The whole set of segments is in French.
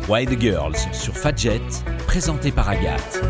Wild Girls sur Fadjet, présenté par Agathe.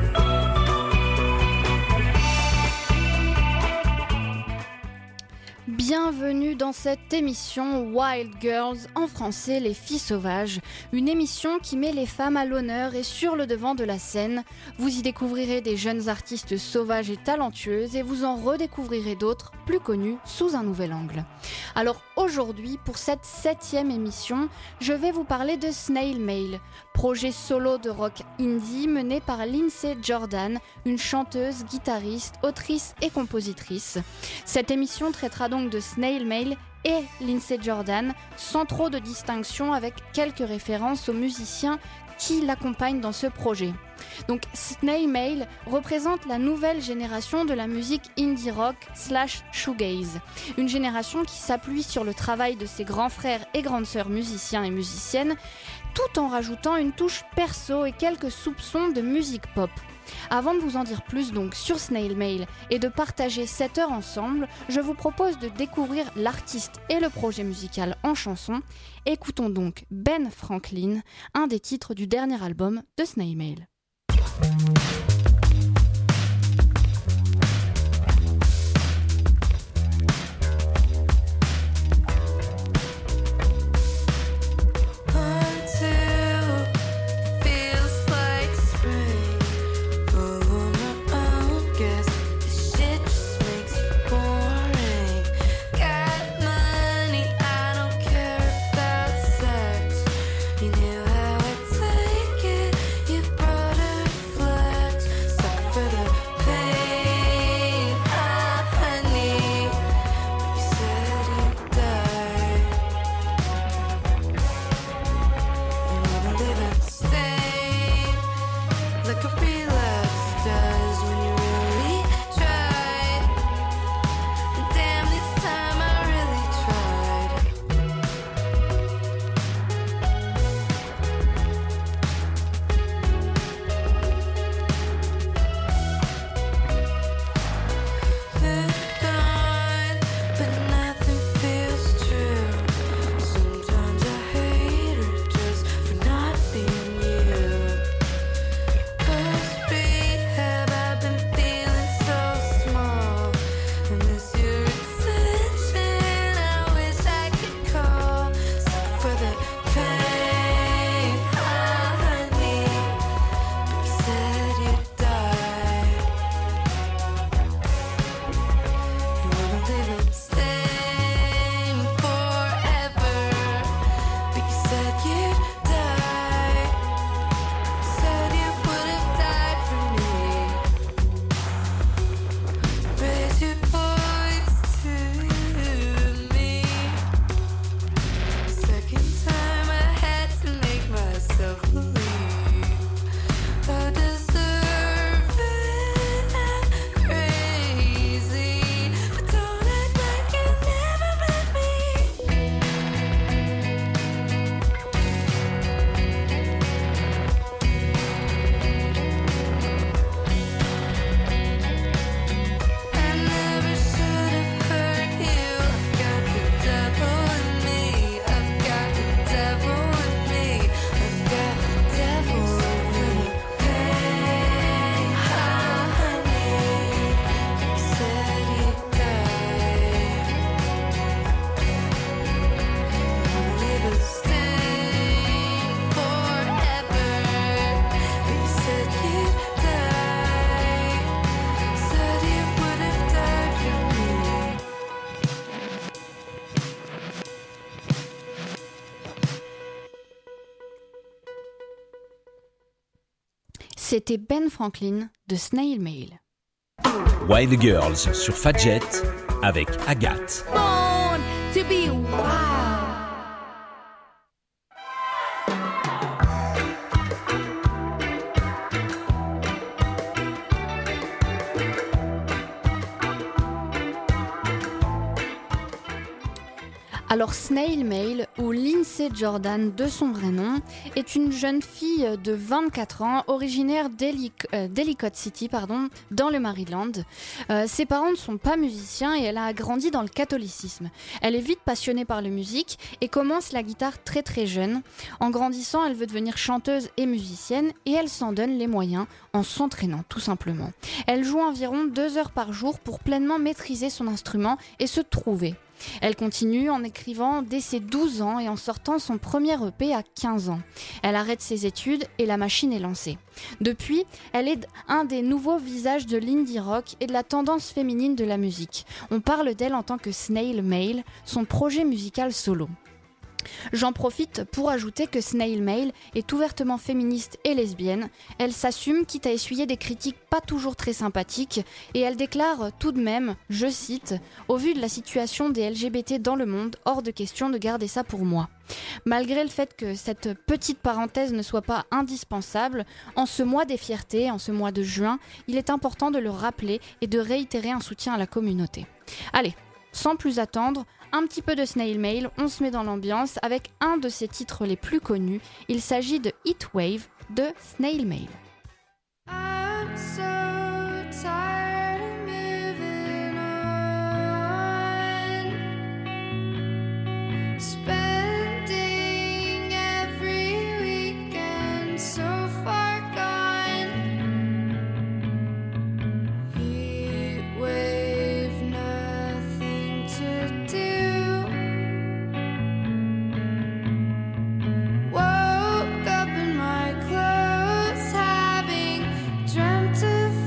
Bienvenue dans cette émission Wild Girls, en français les filles sauvages, une émission qui met les femmes à l'honneur et sur le devant de la scène. Vous y découvrirez des jeunes artistes sauvages et talentueuses et vous en redécouvrirez d'autres plus connus sous un nouvel angle. Alors aujourd'hui, pour cette 7e émission, je vais vous parler de Snail Mail, projet solo de rock indie mené par Lindsay Jordan, une chanteuse, guitariste, autrice et compositrice. Cette émission traitera donc de Snail Mail et Lindsay Jordan, sans trop de distinction, avec quelques références aux musiciens qui l'accompagnent dans ce projet. Donc Snail Mail représente la nouvelle génération de la musique indie rock / shoegaze, une génération qui s'appuie sur le travail de ses grands frères et grandes sœurs musiciens et musiciennes, tout en rajoutant une touche perso et quelques soupçons de musique pop. Avant de vous en dire plus donc sur Snail Mail et de partager cette heure ensemble, je vous propose de découvrir l'artiste et le projet musical en chanson. Écoutons donc Ben Franklin, un des titres du dernier album de Snail Mail. C'était Ben Franklin de Snail Mail. Wild Girls sur Fadjet avec Agathe. Born to be wild. Alors Snail Mail, ou Lindsay Jordan de son vrai nom, est une jeune fille de 24 ans, originaire d'Ellicott City, dans le Maryland. Ses parents ne sont pas musiciens et elle a grandi dans le catholicisme. Elle est vite passionnée par la musique et commence la guitare très très jeune. En grandissant, elle veut devenir chanteuse et musicienne et elle s'en donne les moyens en s'entraînant tout simplement. Elle joue environ 2 heures par jour pour pleinement maîtriser son instrument et se trouver. Elle continue en écrivant dès ses 12 ans et en sortant son premier EP à 15 ans. Elle arrête ses études et la machine est lancée. Depuis, elle est un des nouveaux visages de l'indie rock et de la tendance féminine de la musique. On parle d'elle en tant que Snail Mail, son projet musical solo. J'en profite pour ajouter que Snail Mail est ouvertement féministe et lesbienne. Elle s'assume, quitte à essuyer des critiques pas toujours très sympathiques, et elle déclare tout de même, je cite, « Au vu de la situation des LGBT dans le monde, hors de question de garder ça pour moi ». Malgré le fait que cette petite parenthèse ne soit pas indispensable, en ce mois des fiertés, en ce mois de juin, il est important de le rappeler et de réitérer un soutien à la communauté. Allez, sans plus attendre, un petit peu de Snail Mail, on se met dans l'ambiance avec un de ses titres les plus connus. Il s'agit de Heatwave de Snail Mail. I'm so tired of moving on, spending every weekend so far gone. Heatwave, nothing to do. Woke up in my clothes, having dreamt of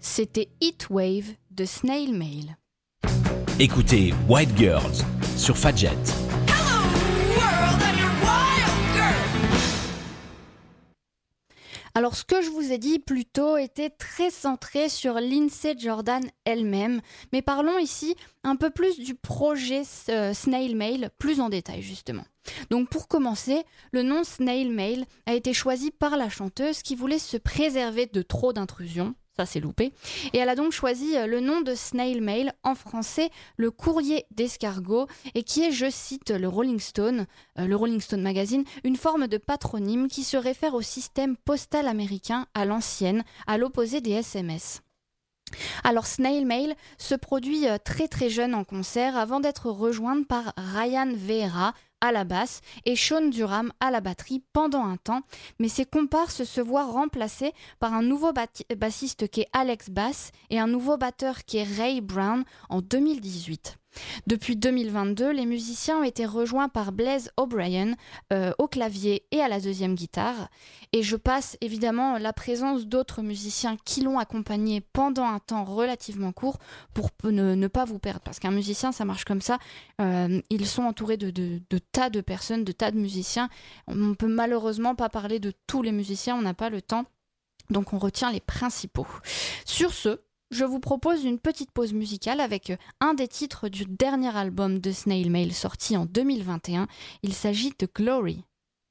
C'était Heatwave de Snail Mail. Écoutez White Girls sur Fadjet. Alors ce que je vous ai dit plus tôt était très centré sur Lindsey Jordan elle-même, mais parlons ici un peu plus du projet Snail Mail, plus en détail justement. Donc pour commencer, le nom Snail Mail a été choisi par la chanteuse qui voulait se préserver de trop d'intrusions. Ça c'est loupé. Et elle a donc choisi le nom de Snail Mail, en français le courrier d'escargot, et qui est, je cite le Rolling Stone Magazine, une forme de patronyme qui se réfère au système postal américain à l'ancienne, à l'opposé des SMS. Alors Snail Mail se produit très très jeune en concert avant d'être rejointe par Ryan Vieira à la basse et Sean Durham à la batterie pendant un temps, mais ses comparses se voient remplacés par un nouveau bassiste qui est Alex Bass et un nouveau batteur qui est Ray Brown en 2018. Depuis 2022, les musiciens ont été rejoints par Blaze O'Brien au clavier et à la deuxième guitare. Et je passe évidemment la présence d'autres musiciens qui l'ont accompagné pendant un temps relativement court pour ne pas vous perdre. Parce qu'un musicien, ça marche comme ça. Ils sont entourés de tas de personnes, de tas de musiciens. On ne peut malheureusement pas parler de tous les musiciens, on n'a pas le temps. Donc on retient les principaux. Sur ce, je vous propose une petite pause musicale avec un des titres du dernier album de Snail Mail sorti en 2021. Il s'agit de Glory.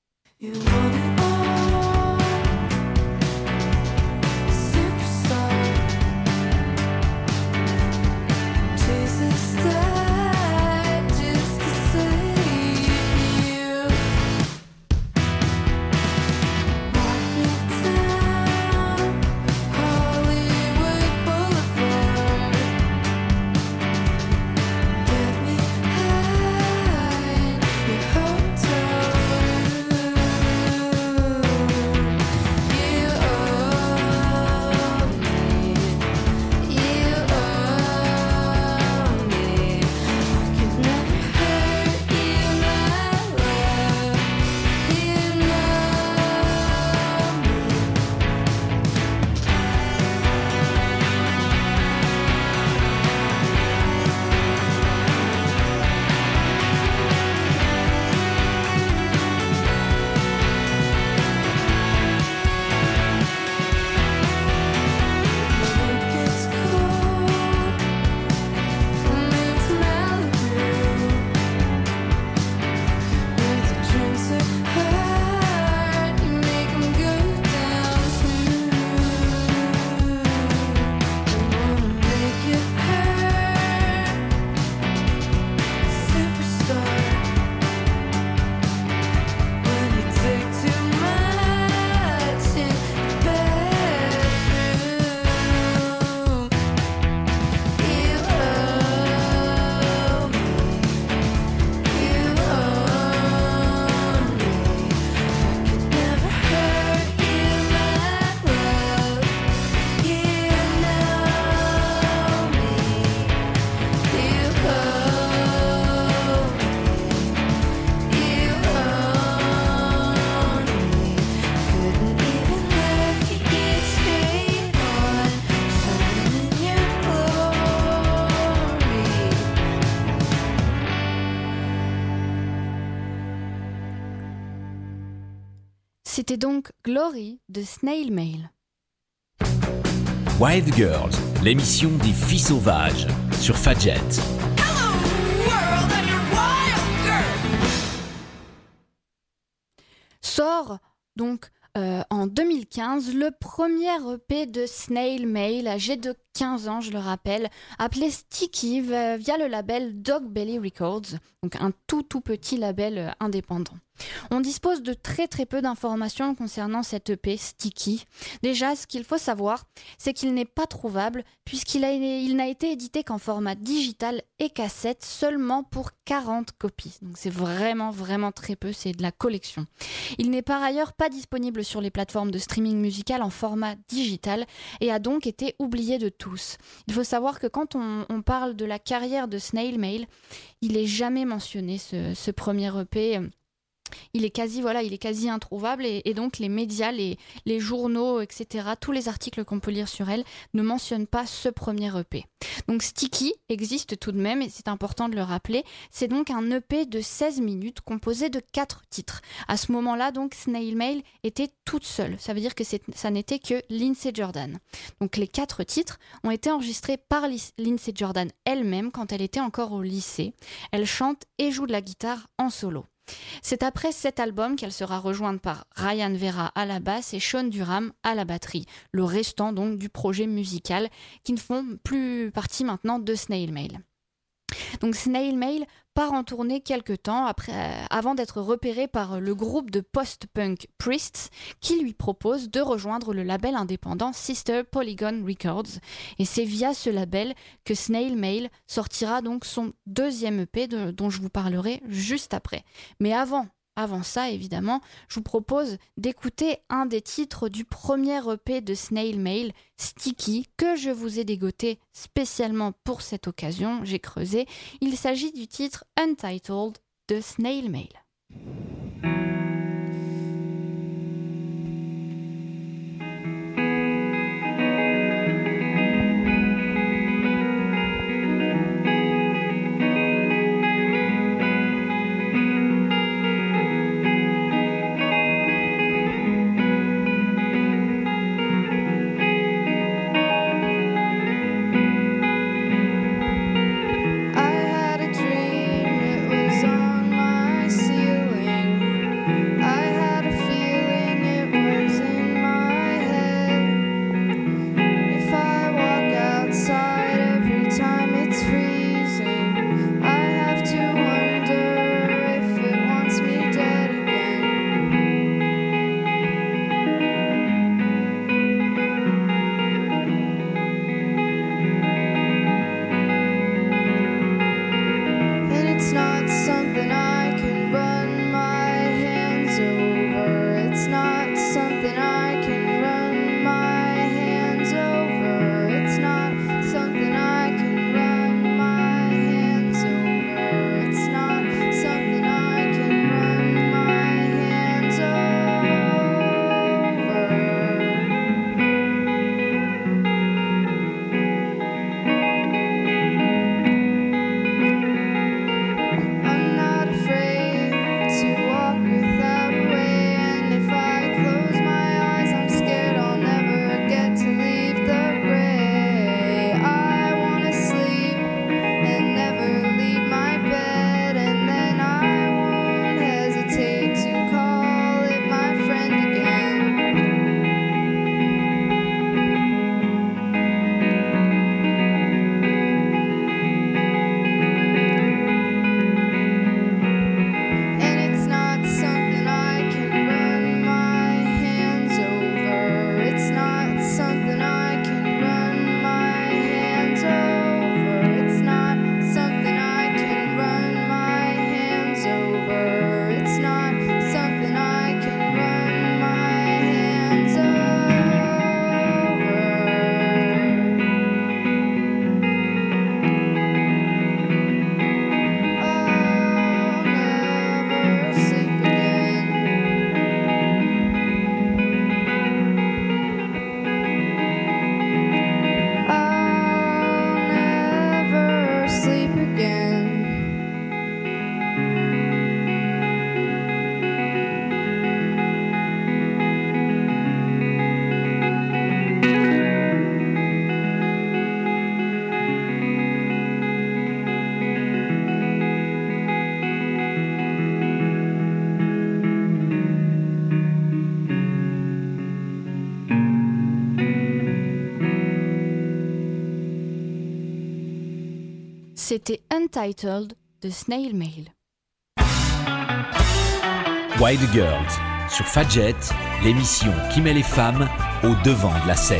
C'était donc Glory de Snail Mail. Wild Girls, l'émission des filles sauvages sur Fadjet. Sort donc en 2015 le premier EP de Snail Mail, âgé de 15 ans, je le rappelle, appelé Sticky via le label Dog Belly Records, donc un tout petit label indépendant. On dispose de très peu d'informations concernant cet EP Sticky. Déjà, ce qu'il faut savoir, c'est qu'il n'est pas trouvable puisqu'il n'a été édité qu'en format digital et cassette seulement pour 40 copies. Donc c'est vraiment très peu, c'est de la collection. Il n'est par ailleurs pas disponible sur les plateformes de streaming musical en format digital et a donc été oublié de tous. Il faut savoir que quand on parle de la carrière de Snail Mail, il n'est jamais mentionné ce premier EP. il est quasi introuvable et donc les médias, les journaux, etc., tous les articles qu'on peut lire sur elle ne mentionnent pas ce premier EP. Donc Sticky existe tout de même et c'est important de le rappeler. C'est donc un EP de 16 minutes composé de 4 titres. À ce moment-là, donc, Snail Mail était toute seule. Ça veut dire que ça n'était que Lindsey Jordan. Donc les 4 titres ont été enregistrés par Lindsey Jordan elle-même quand elle était encore au lycée. Elle chante et joue de la guitare en solo. C'est après cet album qu'elle sera rejointe par Ryan Vera à la basse et Sean Durham à la batterie, le restant donc du projet musical qui ne font plus partie maintenant de Snail Mail. Donc Snail Mail part en tournée quelques temps avant d'être repéré par le groupe de post-punk Priests qui lui propose de rejoindre le label indépendant Sister Polygon Records. Et c'est via ce label que Snail Mail sortira donc son deuxième EP dont je vous parlerai juste après. Mais avant ça, évidemment, je vous propose d'écouter un des titres du premier EP de Snail Mail, Sticky, que je vous ai dégoté spécialement pour cette occasion, j'ai creusé. Il s'agit du titre Untitled de Snail Mail. C'était Untitled de Snail Mail. Wild Girls sur Fadjet, l'émission qui met les femmes au devant de la scène.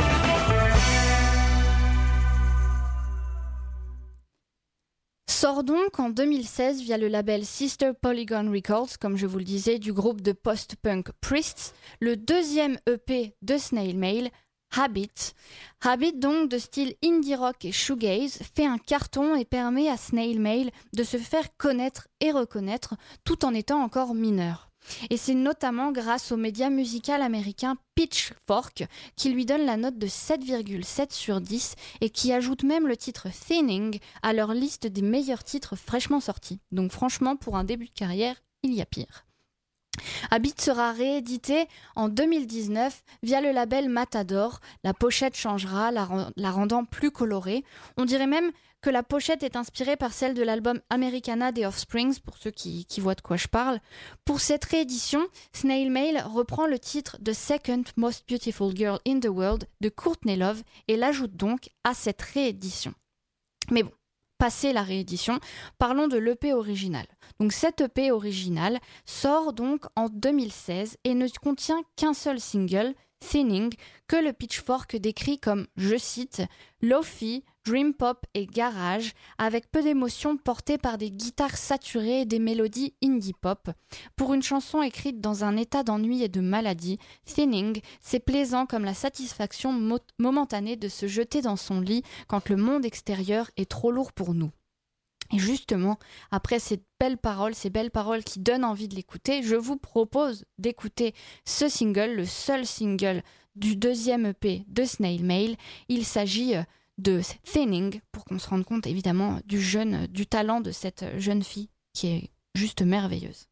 Sort donc en 2016 via le label Sister Polygon Records, comme je vous le disais, du groupe de post-punk Priests, le deuxième EP de Snail Mail, Habit. Habit, donc de style indie rock et shoegaze, fait un carton et permet à Snail Mail de se faire connaître et reconnaître tout en étant encore mineur. Et c'est notamment grâce au média musical américain Pitchfork qui lui donne la note de 7,7 sur 10 et qui ajoute même le titre Thinning à leur liste des meilleurs titres fraîchement sortis. Donc franchement, pour un début de carrière, il y a pire. Habit sera réédité en 2019 via le label Matador. La pochette changera, la rendant plus colorée. On dirait même que la pochette est inspirée par celle de l'album Americana des Offsprings, pour ceux qui voient de quoi je parle. Pour cette réédition, Snail Mail reprend le titre The Second Most Beautiful Girl in the World de Courtney Love et l'ajoute donc à cette réédition. Mais bon, passé la réédition, parlons de l'EP original. Donc cette EP originale sort donc en 2016 et ne contient qu'un seul single, Thinning, que le Pitchfork décrit comme, je cite, Lo-fi, dream pop et garage, avec peu d'émotion portée par des guitares saturées et des mélodies indie pop. Pour une chanson écrite dans un état d'ennui et de maladie, Thinning, c'est plaisant comme la satisfaction momentanée de se jeter dans son lit quand le monde extérieur est trop lourd pour nous. Et justement, après ces belles paroles qui donnent envie de l'écouter, je vous propose d'écouter ce single, le seul single du deuxième EP de Snail Mail. Il s'agit de Thinning, pour qu'on se rende compte évidemment du talent de cette jeune fille qui est juste merveilleuse.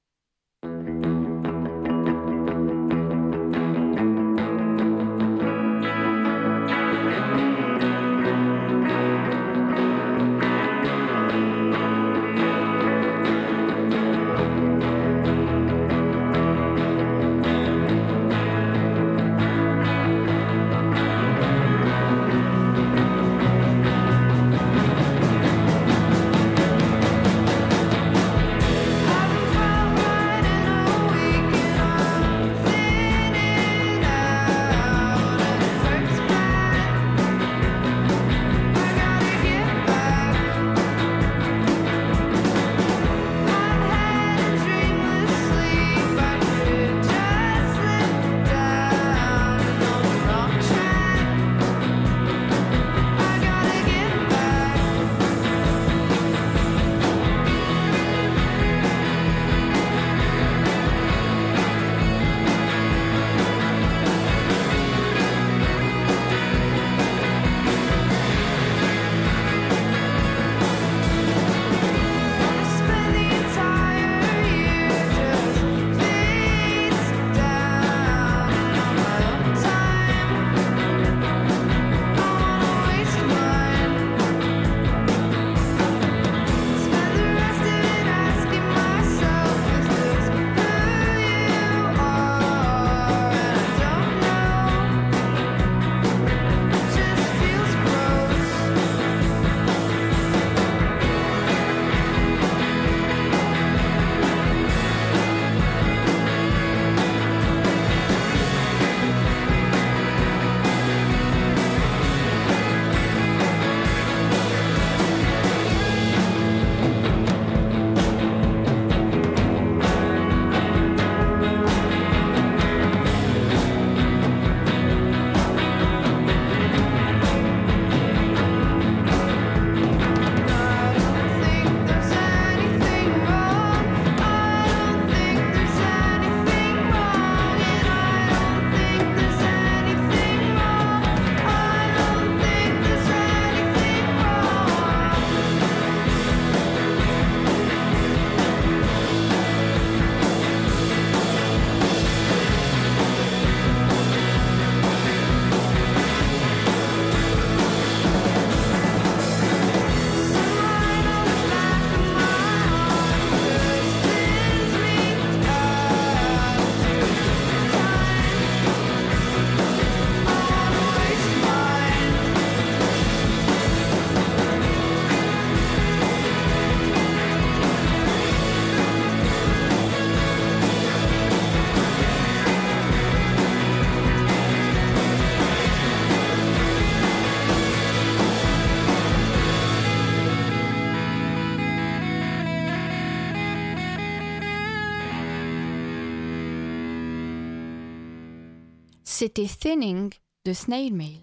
C'était Thinning de Snail Mail.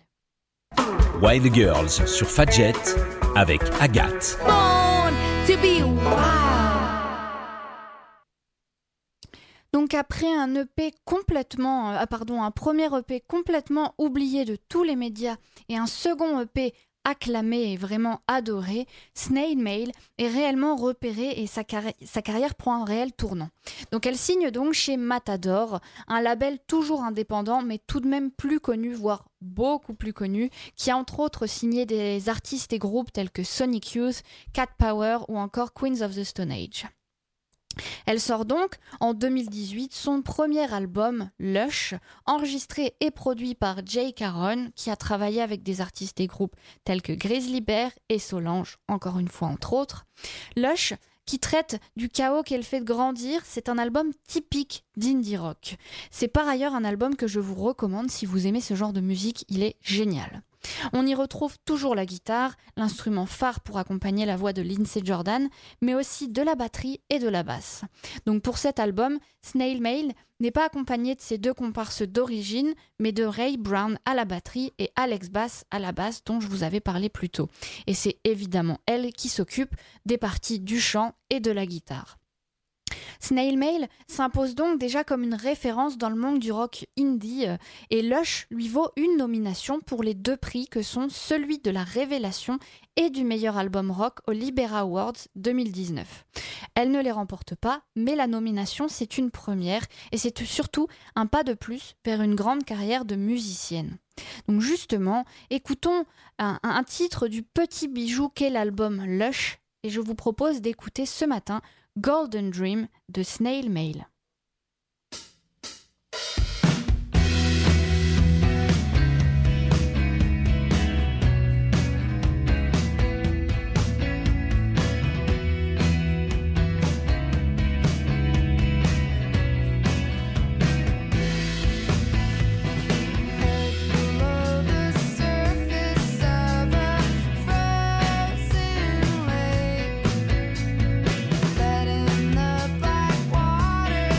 Wild Girls sur Fadjet avec Agathe. Born to be wild. Donc après un premier EP complètement oublié de tous les médias et un second EP acclamé et vraiment adoré, Snail Mail est réellement repérée et sa carrière prend un réel tournant. Donc elle signe donc chez Matador, un label toujours indépendant mais tout de même plus connu, voire beaucoup plus connu, qui a entre autres signé des artistes et groupes tels que Sonic Youth, Cat Power ou encore Queens of the Stone Age. Elle sort donc en 2018 son premier album, Lush, enregistré et produit par Jay Caron, qui a travaillé avec des artistes et groupes tels que Grizzly Bear et Solange, encore une fois entre autres. Lush, qui traite du chaos qu'elle fait grandir, c'est un album typique d'indie rock. C'est par ailleurs un album que je vous recommande si vous aimez ce genre de musique, il est génial. On y retrouve toujours la guitare, l'instrument phare pour accompagner la voix de Lindsey Jordan, mais aussi de la batterie et de la basse. Donc pour cet album, Snail Mail n'est pas accompagné de ses deux comparses d'origine, mais de Ray Brown à la batterie et Alex Bass à la basse dont je vous avais parlé plus tôt. Et c'est évidemment elle qui s'occupe des parties du chant et de la guitare. Snail Mail s'impose donc déjà comme une référence dans le monde du rock indie et Lush lui vaut une nomination pour les deux prix que sont celui de la révélation et du meilleur album rock aux Libera Awards 2019. Elle ne les remporte pas, mais la nomination c'est une première et c'est surtout un pas de plus vers une grande carrière de musicienne. Donc justement, écoutons un titre du petit bijou qu'est l'album Lush et je vous propose d'écouter ce matin Golden Dream de Snail Mail. Let in the black water.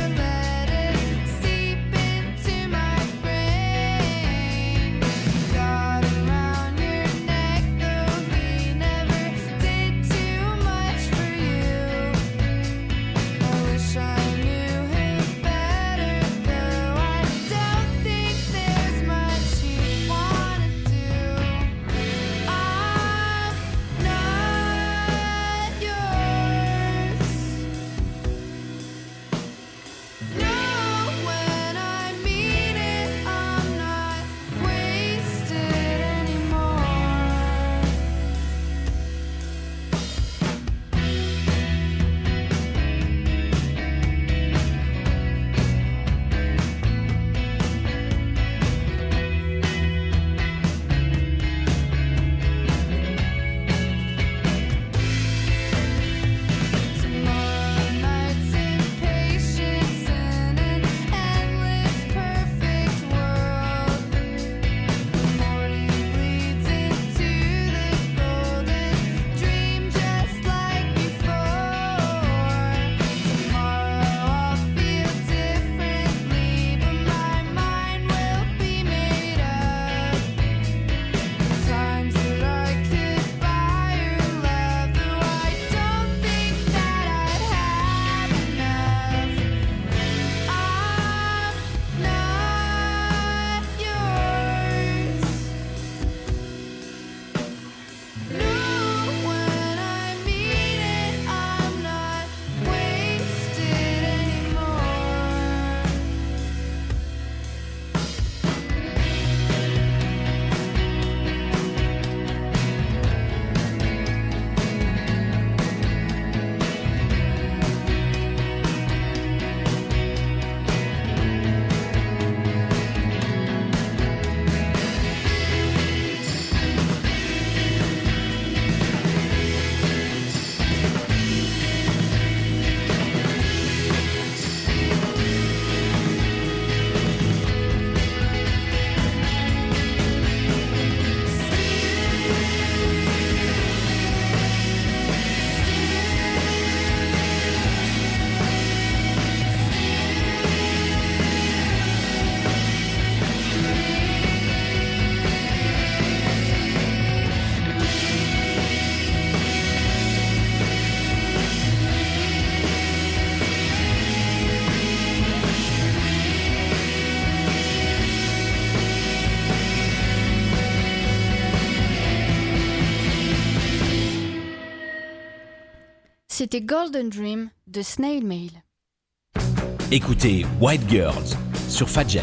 C'était Golden Dream de Snail Mail. Écoutez White Girls sur Fadjet.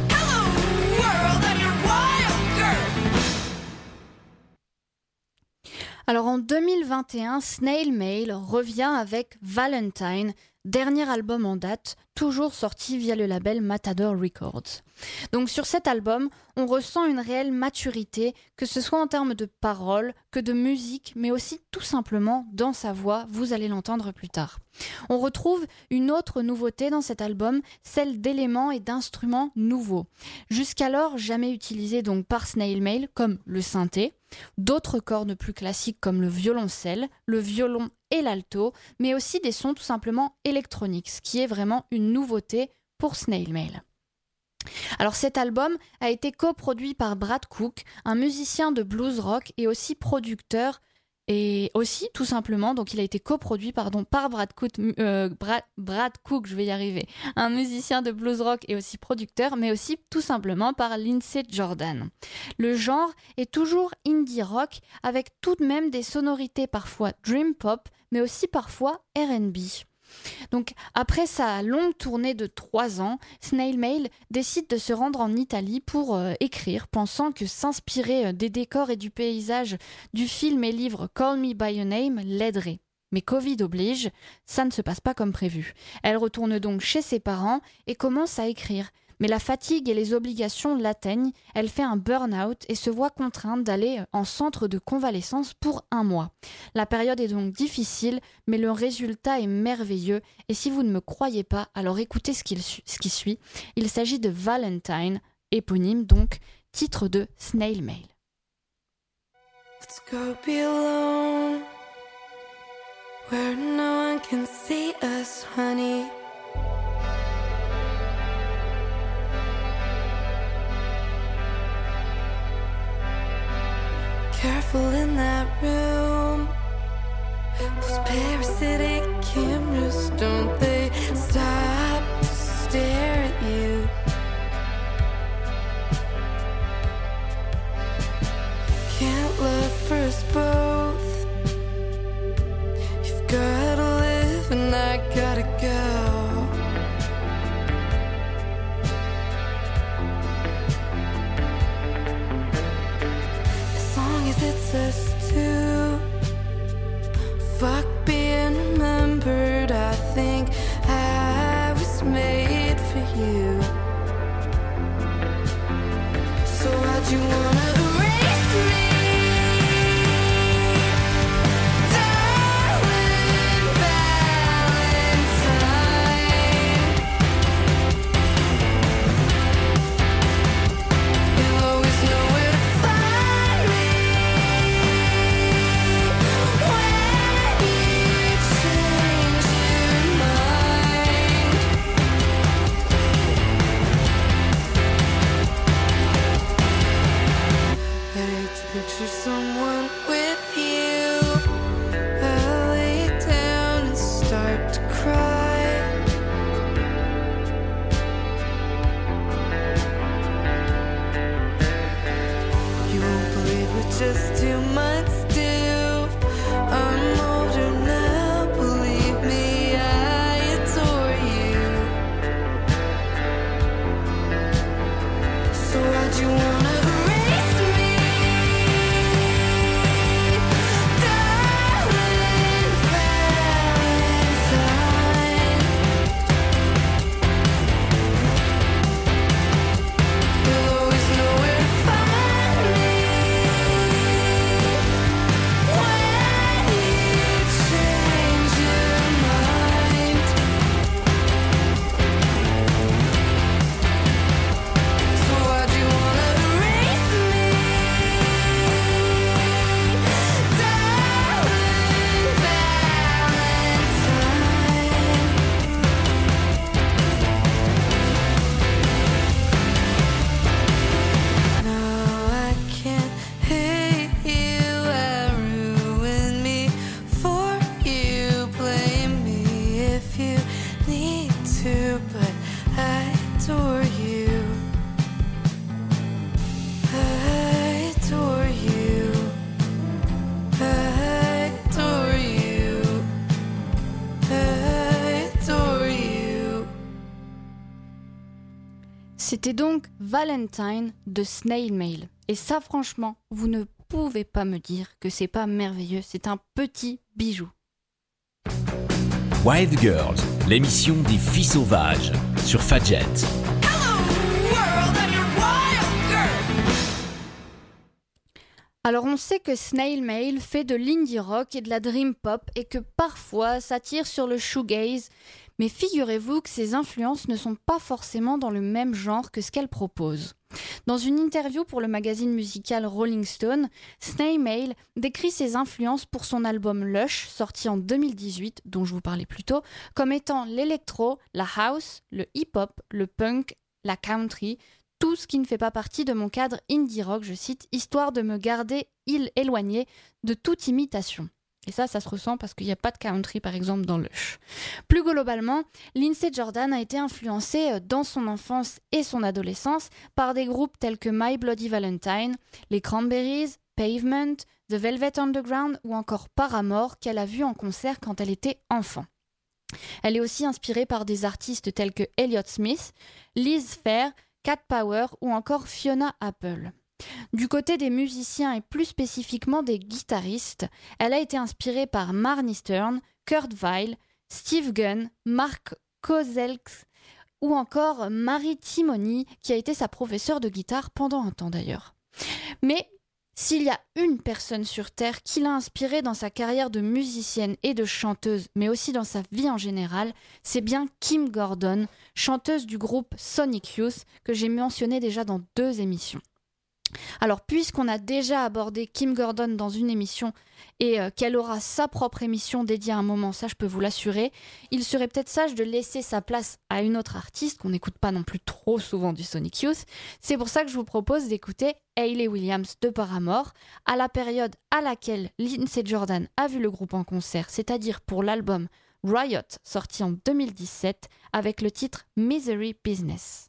Alors en 2021, Snail Mail revient avec Valentine, dernier album en date, toujours sorti via le label Matador Records. Donc sur cet album, on ressent une réelle maturité, que ce soit en termes de paroles, que de musique, mais aussi tout simplement dans sa voix, vous allez l'entendre plus tard. On retrouve une autre nouveauté dans cet album, celle d'éléments et d'instruments nouveaux. Jusqu'alors jamais utilisés donc par Snail Mail, comme le synthé, d'autres cordes plus classiques comme le violoncelle, le violon et l'alto, mais aussi des sons tout simplement électroniques, ce qui est vraiment une nouveauté pour Snail Mail. Alors cet album a été coproduit par Brad Cook, un musicien de blues rock et aussi producteur, et aussi tout simplement, donc il a été coproduit par Brad Cook, je vais y arriver, un musicien de blues rock et aussi producteur, mais aussi tout simplement par Lindsey Jordan. Le genre est toujours indie rock avec tout de même des sonorités parfois dream pop, mais aussi parfois R&B. Donc, après sa longue tournée de 3 ans, Snail Mail décide de se rendre en Italie pour écrire, pensant que s'inspirer des décors et du paysage du film et livre Call Me By Your Name l'aiderait. Mais Covid oblige, ça ne se passe pas comme prévu. Elle retourne donc chez ses parents et commence à écrire. Mais la fatigue et les obligations l'atteignent, elle fait un burn-out et se voit contrainte d'aller en centre de convalescence pour 1 mois. La période est donc difficile, mais le résultat est merveilleux. Et si vous ne me croyez pas, alors écoutez ce qui suit. Il s'agit de Valentine, éponyme donc, titre de Snail Mail. Let's go be alone, where no one can see us, honey. Careful in that room. Those parasitic cameras, don't they stop to stare at you? Can't love for us both. You've gotta live and I gotta go. It's us two. Fuck being remembered. I think I was made for you. So why'd you wanna erase me? Darling Valentine, you'll always know where to find me. Picture someone with you. I lay down and start to cry. You won't believe we're just 2 months due. I'm older now, believe me, I adore you. So why'd you wanna erase me? You'll always know where to find me. C'était donc Valentine de Snail Mail. Et ça, franchement, vous ne pouvez pas me dire que c'est pas merveilleux. C'est un petit bijou. Wild Girls, l'émission des filles sauvages sur Fadjet. Alors on sait que Snail Mail fait de l'indie rock et de la dream pop et que parfois ça tire sur le shoegaze, mais figurez-vous que ces influences ne sont pas forcément dans le même genre que ce qu'elles proposent. Dans une interview pour le magazine musical Rolling Stone, Snail Mail décrit ses influences pour son album Lush, sorti en 2018, dont je vous parlais plus tôt, comme étant l'électro, la house, le hip-hop, le punk, la country, tout ce qui ne fait pas partie de mon cadre indie rock, je cite, histoire de me garder éloigné de toute imitation. Et ça se ressent parce qu'il n'y a pas de country, par exemple, dans Lush. Plus globalement, Lindsey Jordan a été influencée dans son enfance et son adolescence par des groupes tels que My Bloody Valentine, les Cranberries, Pavement, The Velvet Underground ou encore Paramore qu'elle a vu en concert quand elle était enfant. Elle est aussi inspirée par des artistes tels que Elliott Smith, Liz Phair, Cat Power ou encore Fiona Apple. Du côté des musiciens et plus spécifiquement des guitaristes, elle a été inspirée par Marnie Stern, Kurt Weill, Steve Gunn, Mark Kozeleks ou encore Marie Timony qui a été sa professeure de guitare pendant un temps d'ailleurs. Mais s'il y a une personne sur Terre qui l'a inspirée dans sa carrière de musicienne et de chanteuse, mais aussi dans sa vie en général, c'est bien Kim Gordon, chanteuse du groupe Sonic Youth, que j'ai mentionné déjà dans 2 émissions. Alors, puisqu'on a déjà abordé Kim Gordon dans une émission et qu'elle aura sa propre émission dédiée à un moment, ça je peux vous l'assurer, il serait peut-être sage de laisser sa place à une autre artiste qu'on n'écoute pas non plus trop souvent du Sonic Youth. C'est pour ça que je vous propose d'écouter Hayley Williams de Paramore à la période à laquelle Lindsey Jordan a vu le groupe en concert, c'est-à-dire pour l'album Riot, sorti en 2017, avec le titre Misery Business.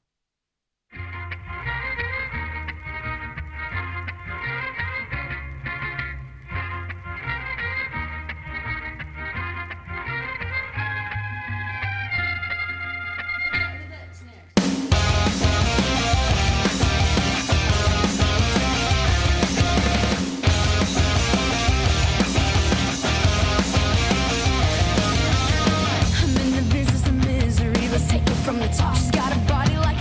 From the top, she's got a body like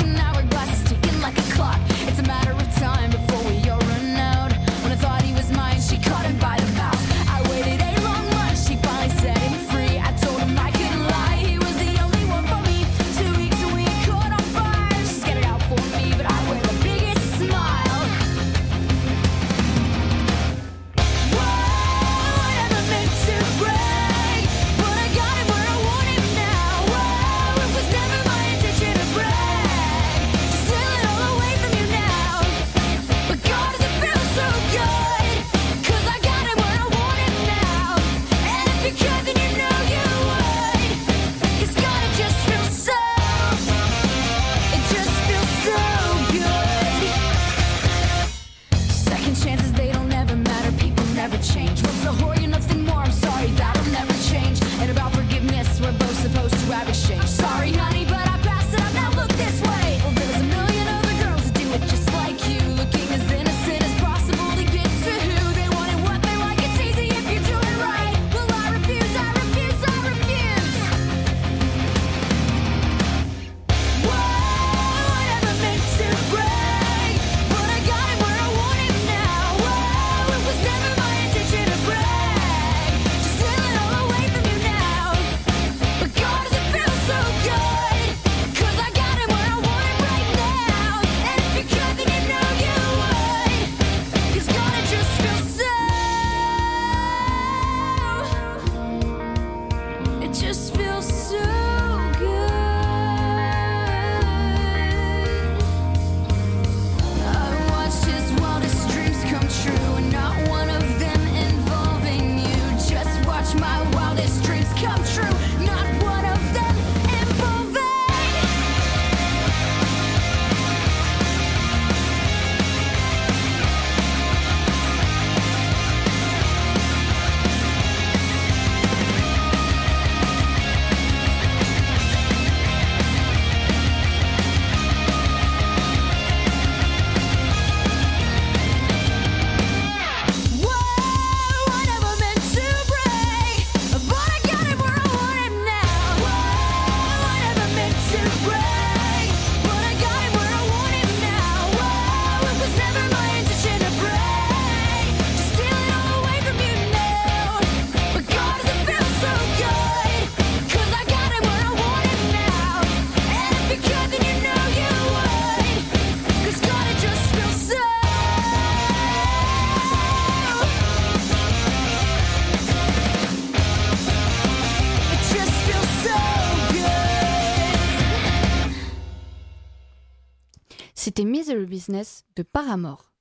C'était Misery Business de Paramore.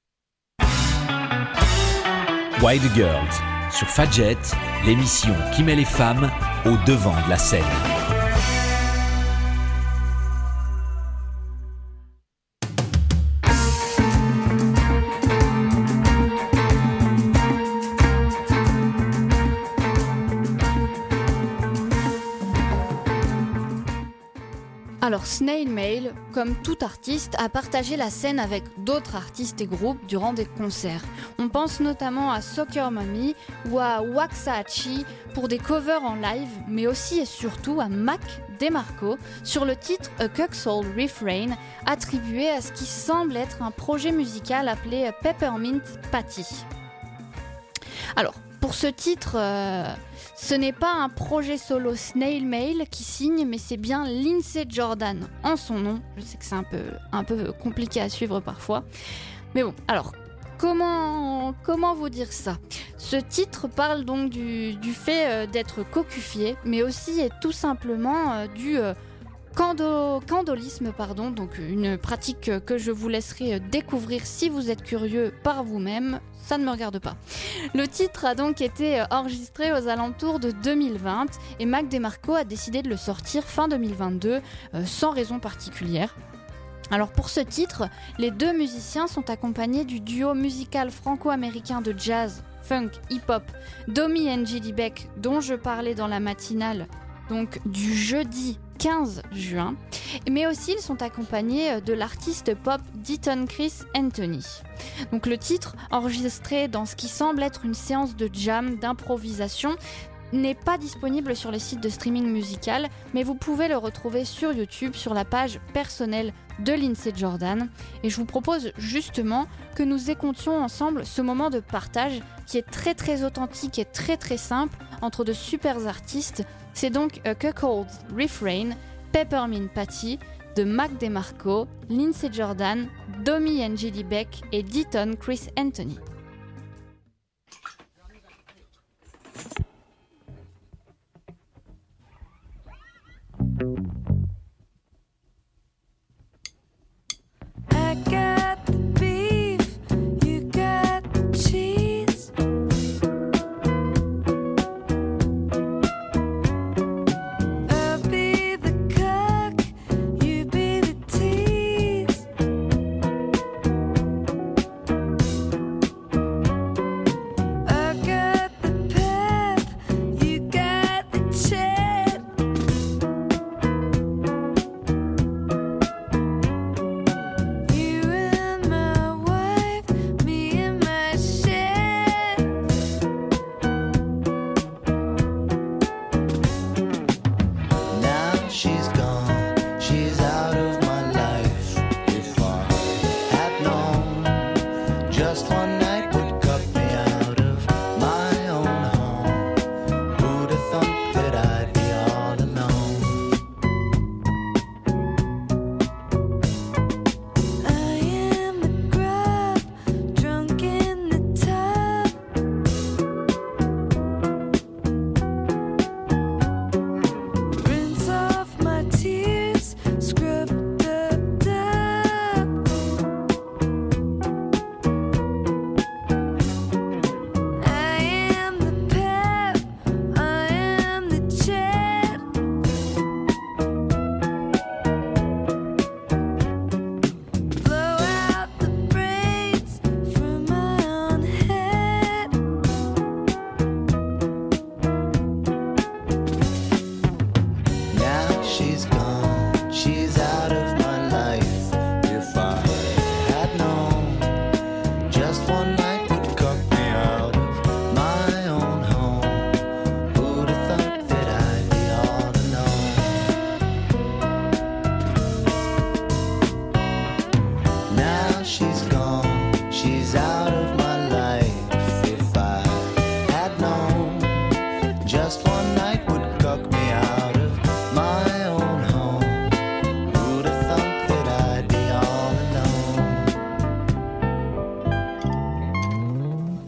Wild Girls sur Fadjet, l'émission qui met les femmes au devant de la scène. Alors Snail Mail, comme tout artiste, a partagé la scène avec d'autres artistes et groupes durant des concerts. On pense notamment à Soccer Mommy ou à Waxahachie pour des covers en live, mais aussi et surtout à Mac DeMarco sur le titre A Cuckold Refrain, attribué à ce qui semble être un projet musical appelé Peppermint Patty. Alors, pour ce titre, ce n'est pas un projet solo Snail Mail qui signe, mais c'est bien Lindsey Jordan en son nom. Je sais que c'est un peu compliqué à suivre parfois. Mais bon, alors, comment vous dire ça ? Ce titre parle donc du fait d'être cocufié, mais aussi et tout simplement du candolisme, donc une pratique que je vous laisserai découvrir si vous êtes curieux par vous-même. Ça ne me regarde pas. Le titre a donc été enregistré aux alentours de 2020 et Mac DeMarco a décidé de le sortir fin 2022 sans raison particulière. Alors pour ce titre, les deux musiciens sont accompagnés du duo musical franco-américain de jazz, funk, hip-hop, Domi and J.D. Beck, dont je parlais dans la matinale, donc du jeudi 15 juin, mais aussi ils sont accompagnés de l'artiste pop Deaton Chris Anthony. Donc le titre, enregistré dans ce qui semble être une séance de jam, d'improvisation, n'est pas disponible sur les sites de streaming musical, mais vous pouvez le retrouver sur YouTube, sur la page personnelle de Lindsey Jordan. Et je vous propose justement que nous écoutions ensemble ce moment de partage qui est très très authentique et très très simple entre de super artistes. C'est donc A Cuckold Refrain, Peppermint Patty de Mac DeMarco, Lindsey Jordan, Domi and J.D. Beck et Deaton Chris Anthony. I got the beef, you got the cheese. I'll be the cock, you be the tease. I got the pep, you got the chat. You and my wife, me and my shit. Now she's gone, she's out of my life. If I had known, just one night would cut me out of my own home. Who'd have thought that I'd be all alone? I am a grub, drunk in the tub. Rinse off my tears, scrub the dub. I am the pep, I am the chat. Blow out the braids from my own head. Now she's gone, she's out of my life. If I had known, just one night would cut me out of my own home. Who'd have thought that I'd be all alone? Now she's gone, she's out of my life. If I had known, just one night would cut me out of my own home. Who'd have thought that I'd be all alone?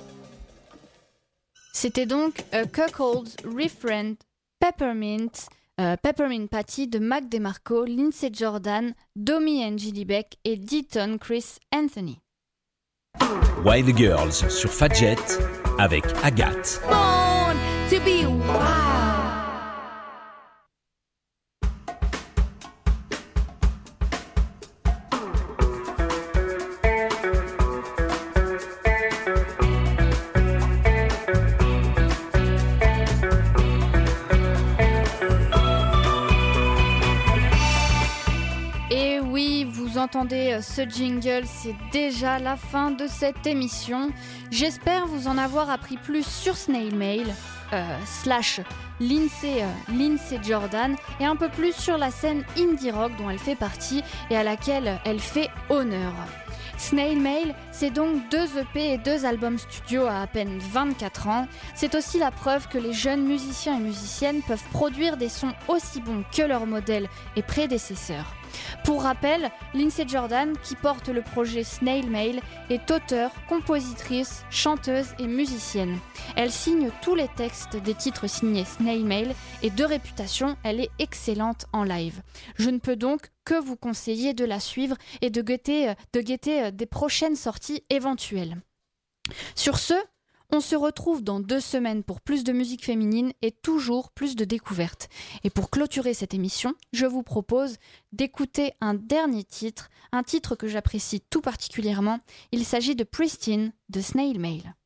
C'était donc A Cuckold Refrain, Peppermint Peppermint Patty de Mac DeMarco, Lindsay Jordan, Domi N.J. Beck et Deaton Chris Anthony. Wild Girls sur Fadjet avec Agathe. Born to be wild. Et oui, vous entendez ce jingle, c'est déjà la fin de cette émission. J'espère vous en avoir appris plus sur Snail Mail, / Lindsay Jordan, et un peu plus sur la scène indie rock dont elle fait partie et à laquelle elle fait honneur. Snail Mail, c'est donc 2 EP et 2 albums studio à peine 24 ans. C'est aussi la preuve que les jeunes musiciens et musiciennes peuvent produire des sons aussi bons que leurs modèles et prédécesseurs. Pour rappel, Lindsay Jordan, qui porte le projet Snail Mail, est auteure, compositrice, chanteuse et musicienne. Elle signe tous les textes des titres signés Snail Mail et de réputation, elle est excellente en live. Je ne peux donc que vous conseiller de la suivre et de guetter des prochaines sorties éventuelles. Sur ce, on se retrouve dans 2 semaines pour plus de musique féminine et toujours plus de découvertes. Et pour clôturer cette émission, je vous propose d'écouter un dernier titre, un titre que j'apprécie tout particulièrement. Il s'agit de Pristine de Snail Mail.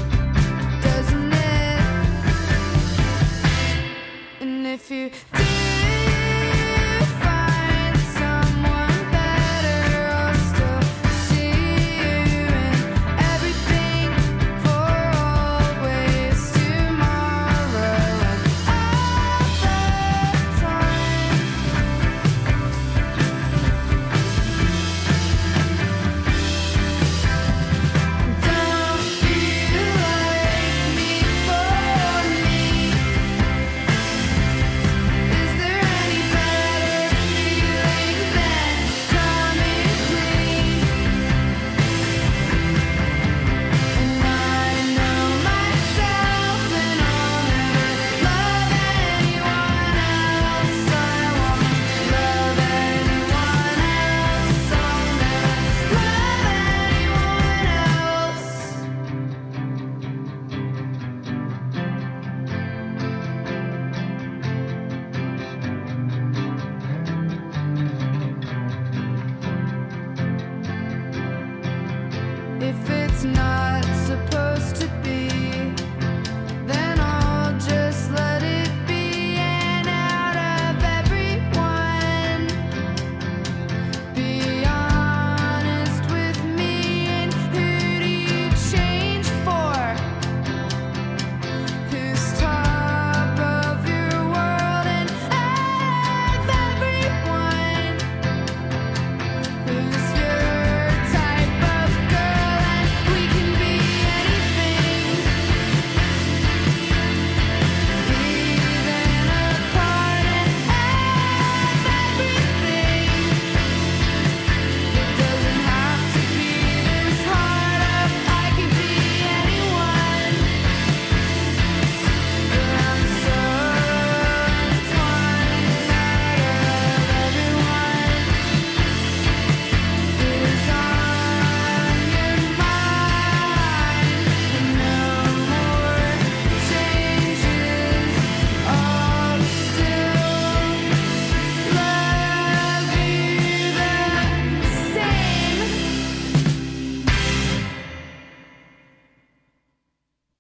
If you